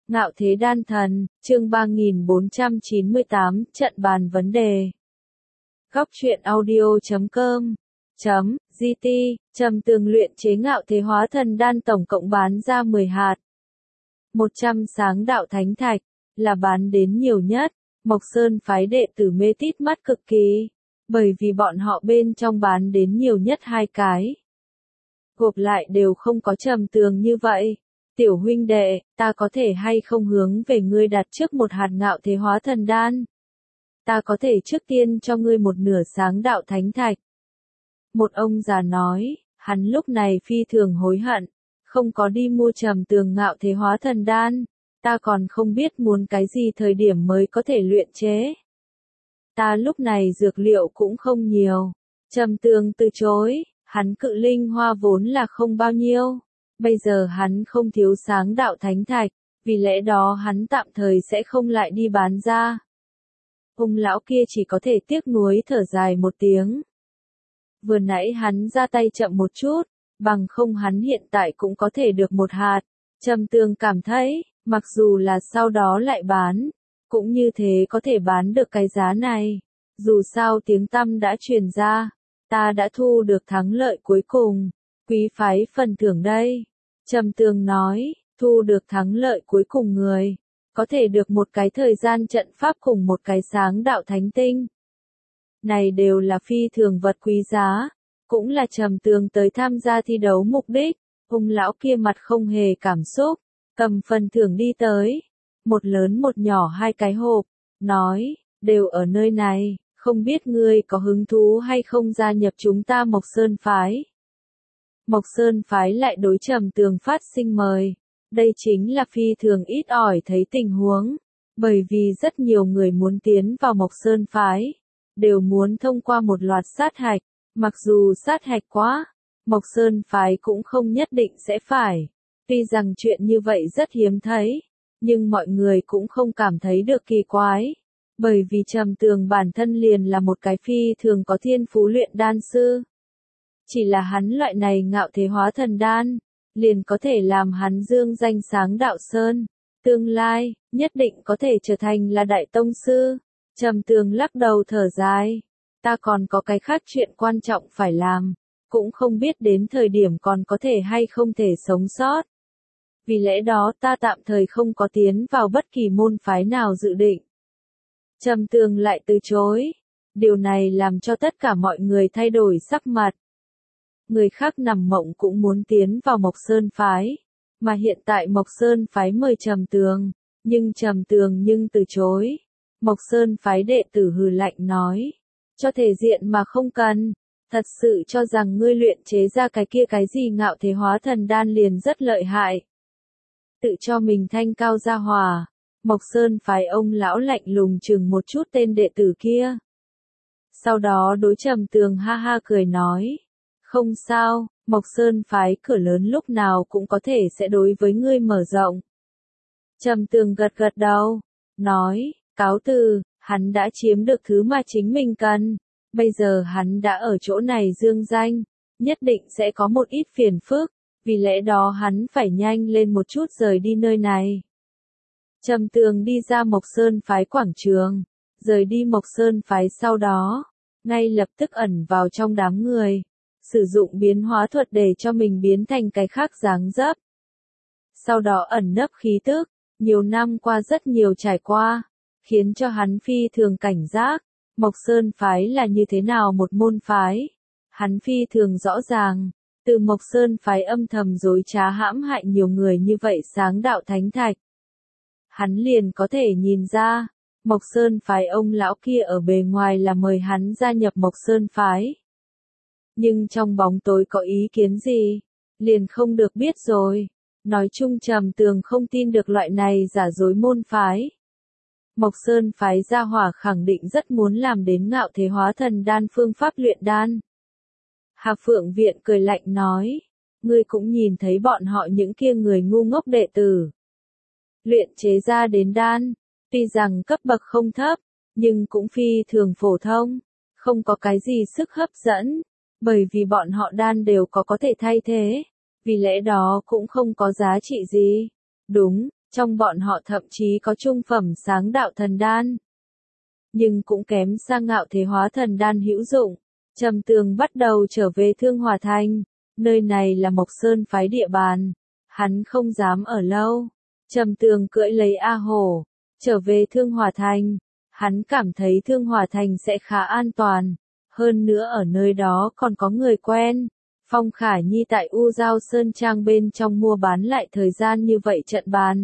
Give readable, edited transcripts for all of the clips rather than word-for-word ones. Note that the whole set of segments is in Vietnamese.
Ngạo Thế Đan Thần, chương 3498, trận bàn vấn đề. Góc truyện audio.com GT, Trầm Tường luyện chế Ngạo Thế Hóa Thần Đan tổng cộng bán ra 10 hạt. 100 sáng đạo thánh thạch, là bán đến nhiều nhất. Mộc Sơn phái đệ tử mê tít mắt cực kỳ, bởi vì bọn họ bên trong bán đến nhiều nhất 2 cái. Gộp lại đều không có Trầm Tường như vậy. Tiểu huynh đệ, ta có thể hay không hướng về ngươi đặt trước một hạt Ngạo Thế Hóa Thần Đan? Ta có thể trước tiên cho ngươi một nửa sáng đạo thánh thạch. Một ông già nói, hắn lúc này phi thường hối hận, không có đi mua Trầm Tường Ngạo Thế Hóa Thần Đan, ta còn không biết muốn cái gì thời điểm mới có thể luyện chế. Ta lúc này dược liệu cũng không nhiều. Trầm Tường từ chối, hắn cự linh hoa vốn là không bao nhiêu. Bây giờ hắn không thiếu sáng đạo thánh thạch, vì lẽ đó hắn tạm thời sẽ không lại đi bán ra. Ông lão kia chỉ có thể tiếc nuối thở dài một tiếng. Vừa nãy hắn ra tay chậm một chút, bằng không hắn hiện tại cũng có thể được một hạt. Trầm Tường cảm thấy, mặc dù là sau đó lại bán, cũng như thế có thể bán được cái giá này. Dù sao tiếng tăm đã truyền ra, ta đã thu được thắng lợi cuối cùng, quý phái phần thưởng đây. Trầm Tường nói, thu được thắng lợi cuối cùng người, có thể được một cái thời gian trận pháp cùng một cái sáng đạo thánh tinh. Này đều là phi thường vật quý giá, cũng là Trầm Tường tới tham gia thi đấu mục đích. Ông lão kia mặt không hề cảm xúc, cầm phần thưởng đi tới, một lớn một nhỏ 2 cái hộp, nói, đều ở nơi này, không biết ngươi có hứng thú hay không gia nhập chúng ta Mộc Sơn phái. Mộc Sơn phái lại đối Trầm Tường phát sinh mời. Đây chính là phi thường ít ỏi thấy tình huống, bởi vì rất nhiều người muốn tiến vào Mộc Sơn phái, đều muốn thông qua một loạt sát hạch, mặc dù sát hạch quá, Mộc Sơn phái cũng không nhất định sẽ phải. Tuy rằng chuyện như vậy rất hiếm thấy, nhưng mọi người cũng không cảm thấy được kỳ quái, bởi vì Trầm Tường bản thân liền là một cái phi thường có thiên phú luyện đan sư. Chỉ là hắn loại này Ngạo Thế Hóa Thần Đan, liền có thể làm hắn dương danh sáng đạo sơn, tương lai, nhất định có thể trở thành là đại tông sư. Trầm Tường lắc đầu thở dài, ta còn có cái khác chuyện quan trọng phải làm, cũng không biết đến thời điểm còn có thể hay không thể sống sót. Vì lẽ đó ta tạm thời không có tiến vào bất kỳ môn phái nào dự định. Trầm Tường lại từ chối, điều này làm cho tất cả mọi người thay đổi sắc mặt. Người khác nằm mộng cũng muốn tiến vào Mộc Sơn phái, mà hiện tại Mộc Sơn phái mời Trầm Tường, nhưng Trầm Tường từ chối. Mộc Sơn phái đệ tử hừ lạnh nói, cho thể diện mà không cần, thật sự cho rằng ngươi luyện chế ra cái kia cái gì Ngạo Thế Hóa Thần Đan liền rất lợi hại. Tự cho mình thanh cao gia hòa. Mộc Sơn phái ông lão lạnh lùng chừng một chút tên đệ tử kia. Sau đó đối Trầm Tường ha ha cười nói, không sao, Mộc Sơn phái cửa lớn lúc nào cũng có thể sẽ đối với ngươi mở rộng. Trầm Tường gật gật đầu, nói, cáo từ, hắn đã chiếm được thứ mà chính mình cần, bây giờ hắn đã ở chỗ này dương danh, nhất định sẽ có một ít phiền phức, vì lẽ đó hắn phải nhanh lên một chút rời đi nơi này. Trầm Tường đi ra Mộc Sơn phái quảng trường, rời đi Mộc Sơn phái sau đó, ngay lập tức ẩn vào trong đám người, sử dụng biến hóa thuật để cho mình biến thành cái khác dáng dấp. Sau đó ẩn nấp khí tức, nhiều năm qua rất nhiều trải qua, khiến cho hắn phi thường cảnh giác. Mộc Sơn phái là như thế nào một môn phái? Hắn phi thường rõ ràng, từ Mộc Sơn phái âm thầm dối trá hãm hại nhiều người như vậy sáng đạo thánh thạch. Hắn liền có thể nhìn ra, Mộc Sơn phái ông lão kia ở bề ngoài là mời hắn gia nhập Mộc Sơn phái. Nhưng trong bóng tối có ý kiến gì, liền không được biết rồi. Nói chung Trầm Tường không tin được loại này giả dối môn phái. Mộc Sơn phái gia hỏa khẳng định rất muốn làm đến Ngạo Thế Hóa Thần Đan phương pháp luyện đan. Hạc Phượng Viện cười lạnh nói, ngươi cũng nhìn thấy bọn họ những kia người ngu ngốc đệ tử. Luyện chế ra đến đan, tuy rằng cấp bậc không thấp, nhưng cũng phi thường phổ thông, không có cái gì sức hấp dẫn, bởi vì bọn họ đan đều có thể thay thế, vì lẽ đó cũng không có giá trị gì. Đúng, Trong bọn họ thậm chí có trung phẩm sáng đạo thần đan. Nhưng cũng kém xa Ngạo Thế Hóa Thần đan hữu dụng. Trầm Tường bắt đầu trở về Thương Hòa Thành. Nơi này là Mộc Sơn phái địa bàn. Hắn không dám ở lâu. Trầm Tường cưỡi lấy A Hổ. Trở về Thương Hòa Thành. Hắn cảm thấy Thương Hòa Thành sẽ khá an toàn. Hơn nữa ở nơi đó còn có người quen. Phong Khả Nhi tại U Giao Sơn Trang bên trong mua bán lại thời gian như vậy trận bàn.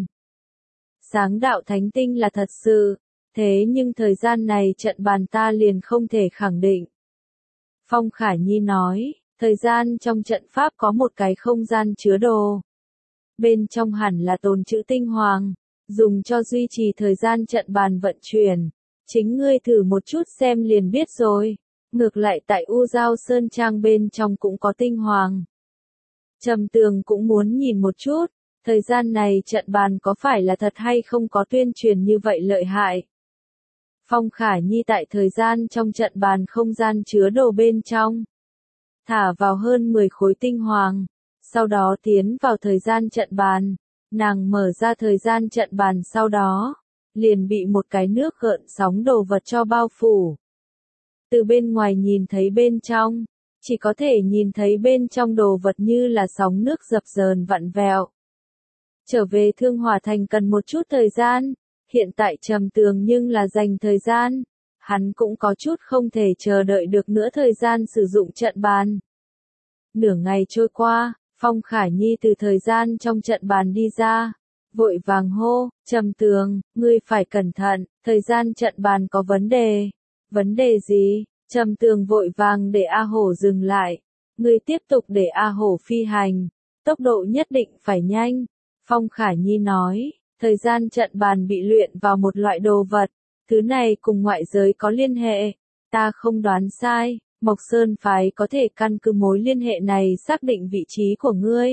Sáng đạo thánh tinh là thật sự. Thế nhưng thời gian này trận bàn ta liền không thể khẳng định. Phong Khả Nhi nói, thời gian trong trận pháp có một cái không gian chứa đồ. Bên trong hẳn là tồn trữ tinh hoàng, dùng cho duy trì thời gian trận bàn vận chuyển. Chính ngươi thử một chút xem liền biết rồi. Ngược lại tại U Giao Sơn Trang bên trong cũng có tinh hoàng. Trầm Tường cũng muốn nhìn một chút, thời gian này trận bàn có phải là thật hay không có tuyên truyền như vậy lợi hại. Phong Khả Nhi tại thời gian trong trận bàn không gian chứa đồ bên trong. Thả vào hơn 10 khối tinh hoàng. Sau đó tiến vào thời gian trận bàn. Nàng mở ra thời gian trận bàn sau đó. Liền bị một cái nước gợn sóng đồ vật cho bao phủ. Từ bên ngoài nhìn thấy bên trong. Chỉ có thể nhìn thấy bên trong đồ vật như là sóng nước dập dờn vặn vẹo. Trở về Thương Hòa Thành cần một chút thời gian. Hiện tại Trầm Tường nhưng là dành thời gian. Hắn cũng có chút không thể chờ đợi được nữa thời gian sử dụng trận bàn. Nửa ngày trôi qua, Phong Khả Nhi từ thời gian trong trận bàn đi ra. Vội vàng hô, Trầm Tường, ngươi phải cẩn thận, thời gian trận bàn có vấn đề. Vấn đề gì? Trầm Tường vội vàng để A Hổ dừng lại. Ngươi tiếp tục để A Hổ phi hành. Tốc độ nhất định phải nhanh. Phong Khả Nhi nói. Thời gian trận bàn bị luyện vào một loại đồ vật, thứ này cùng ngoại giới có liên hệ, ta không đoán sai, Mộc Sơn phái có thể căn cứ mối liên hệ này xác định vị trí của ngươi.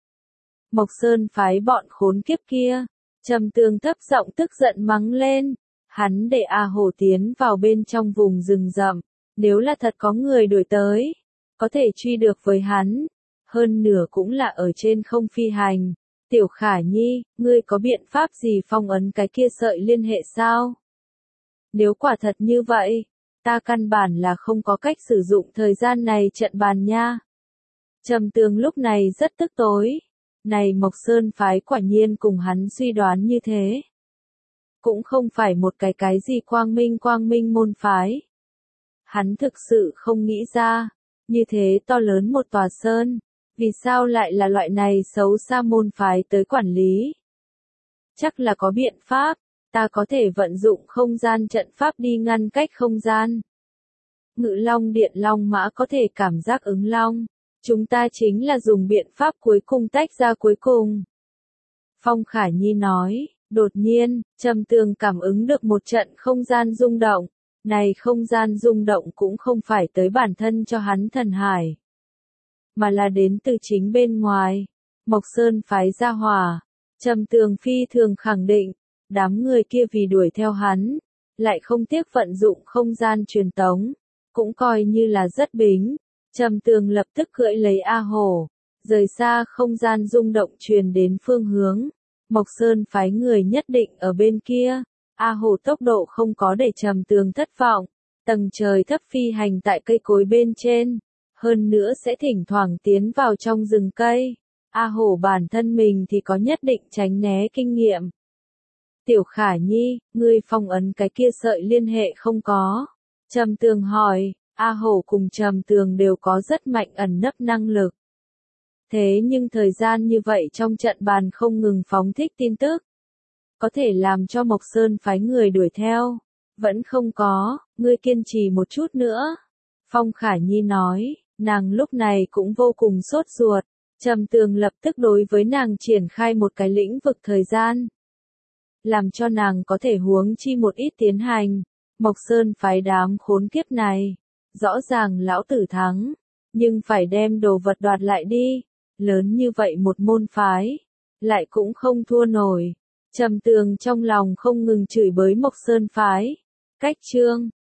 Mộc Sơn phái bọn khốn kiếp kia, Trầm Tường thấp giọng tức giận mắng lên, hắn để A Hổ tiến vào bên trong vùng rừng rậm, nếu là thật có người đuổi tới, có thể truy được với hắn, hơn nửa cũng là ở trên không phi hành. Tiểu Khả Nhi, ngươi có biện pháp gì phong ấn cái kia sợi liên hệ sao? Nếu quả thật như vậy, ta căn bản là không có cách sử dụng thời gian này trận bàn nha. Trầm Tường lúc này rất tức tối. Này Mộc Sơn phái quả nhiên cùng hắn suy đoán như thế. Cũng không phải một cái gì quang minh môn phái. Hắn thực sự không nghĩ ra, như thế to lớn một tòa sơn. Vì sao lại là loại này xấu xa môn phái tới quản lý? Chắc là có biện pháp, ta có thể vận dụng không gian trận pháp đi ngăn cách không gian. Ngự Long Điện Long Mã có thể cảm giác ứng long. Chúng ta chính là dùng biện pháp cuối cùng tách ra cuối cùng. Phong Khả Nhi nói, đột nhiên, Trầm Tường cảm ứng được một trận không gian rung động. Này không gian rung động cũng không phải tới bản thân cho hắn thần hải. Mà là đến từ chính bên ngoài. Mộc Sơn phái ra hỏa. Trầm Tường phi thường khẳng định, đám người kia vì đuổi theo hắn, lại không tiếc vận dụng không gian truyền tống, cũng coi như là rất bính. Trầm Tường lập tức cưỡi lấy A Hổ, rời xa không gian rung động truyền đến phương hướng. Mộc Sơn phái người nhất định ở bên kia. A Hổ tốc độ không có để Trầm Tường thất vọng, tầng trời thấp phi hành tại cây cối bên trên. Hơn nữa sẽ thỉnh thoảng tiến vào trong rừng cây. A Hổ bản thân mình thì có nhất định tránh né kinh nghiệm. Tiểu Khả Nhi, ngươi phong ấn cái kia sợi liên hệ không có? Trầm Tường hỏi, A Hổ cùng Trầm Tường đều có rất mạnh ẩn nấp năng lực. Thế nhưng thời gian như vậy trong trận bàn không ngừng phóng thích tin tức. Có thể làm cho Mộc Sơn phái người đuổi theo. Vẫn không có, ngươi kiên trì một chút nữa. Phong Khả Nhi nói. Nàng lúc này cũng vô cùng sốt ruột. Trầm Tường lập tức đối với nàng triển khai một cái lĩnh vực thời gian. Làm cho nàng có thể huống chi một ít tiến hành. Mộc Sơn phái đám khốn kiếp này. Rõ ràng lão tử thắng. Nhưng phải đem đồ vật đoạt lại đi. Lớn như vậy một môn phái. Lại cũng không thua nổi. Trầm Tường trong lòng không ngừng chửi bới Mộc Sơn phái. Cách chương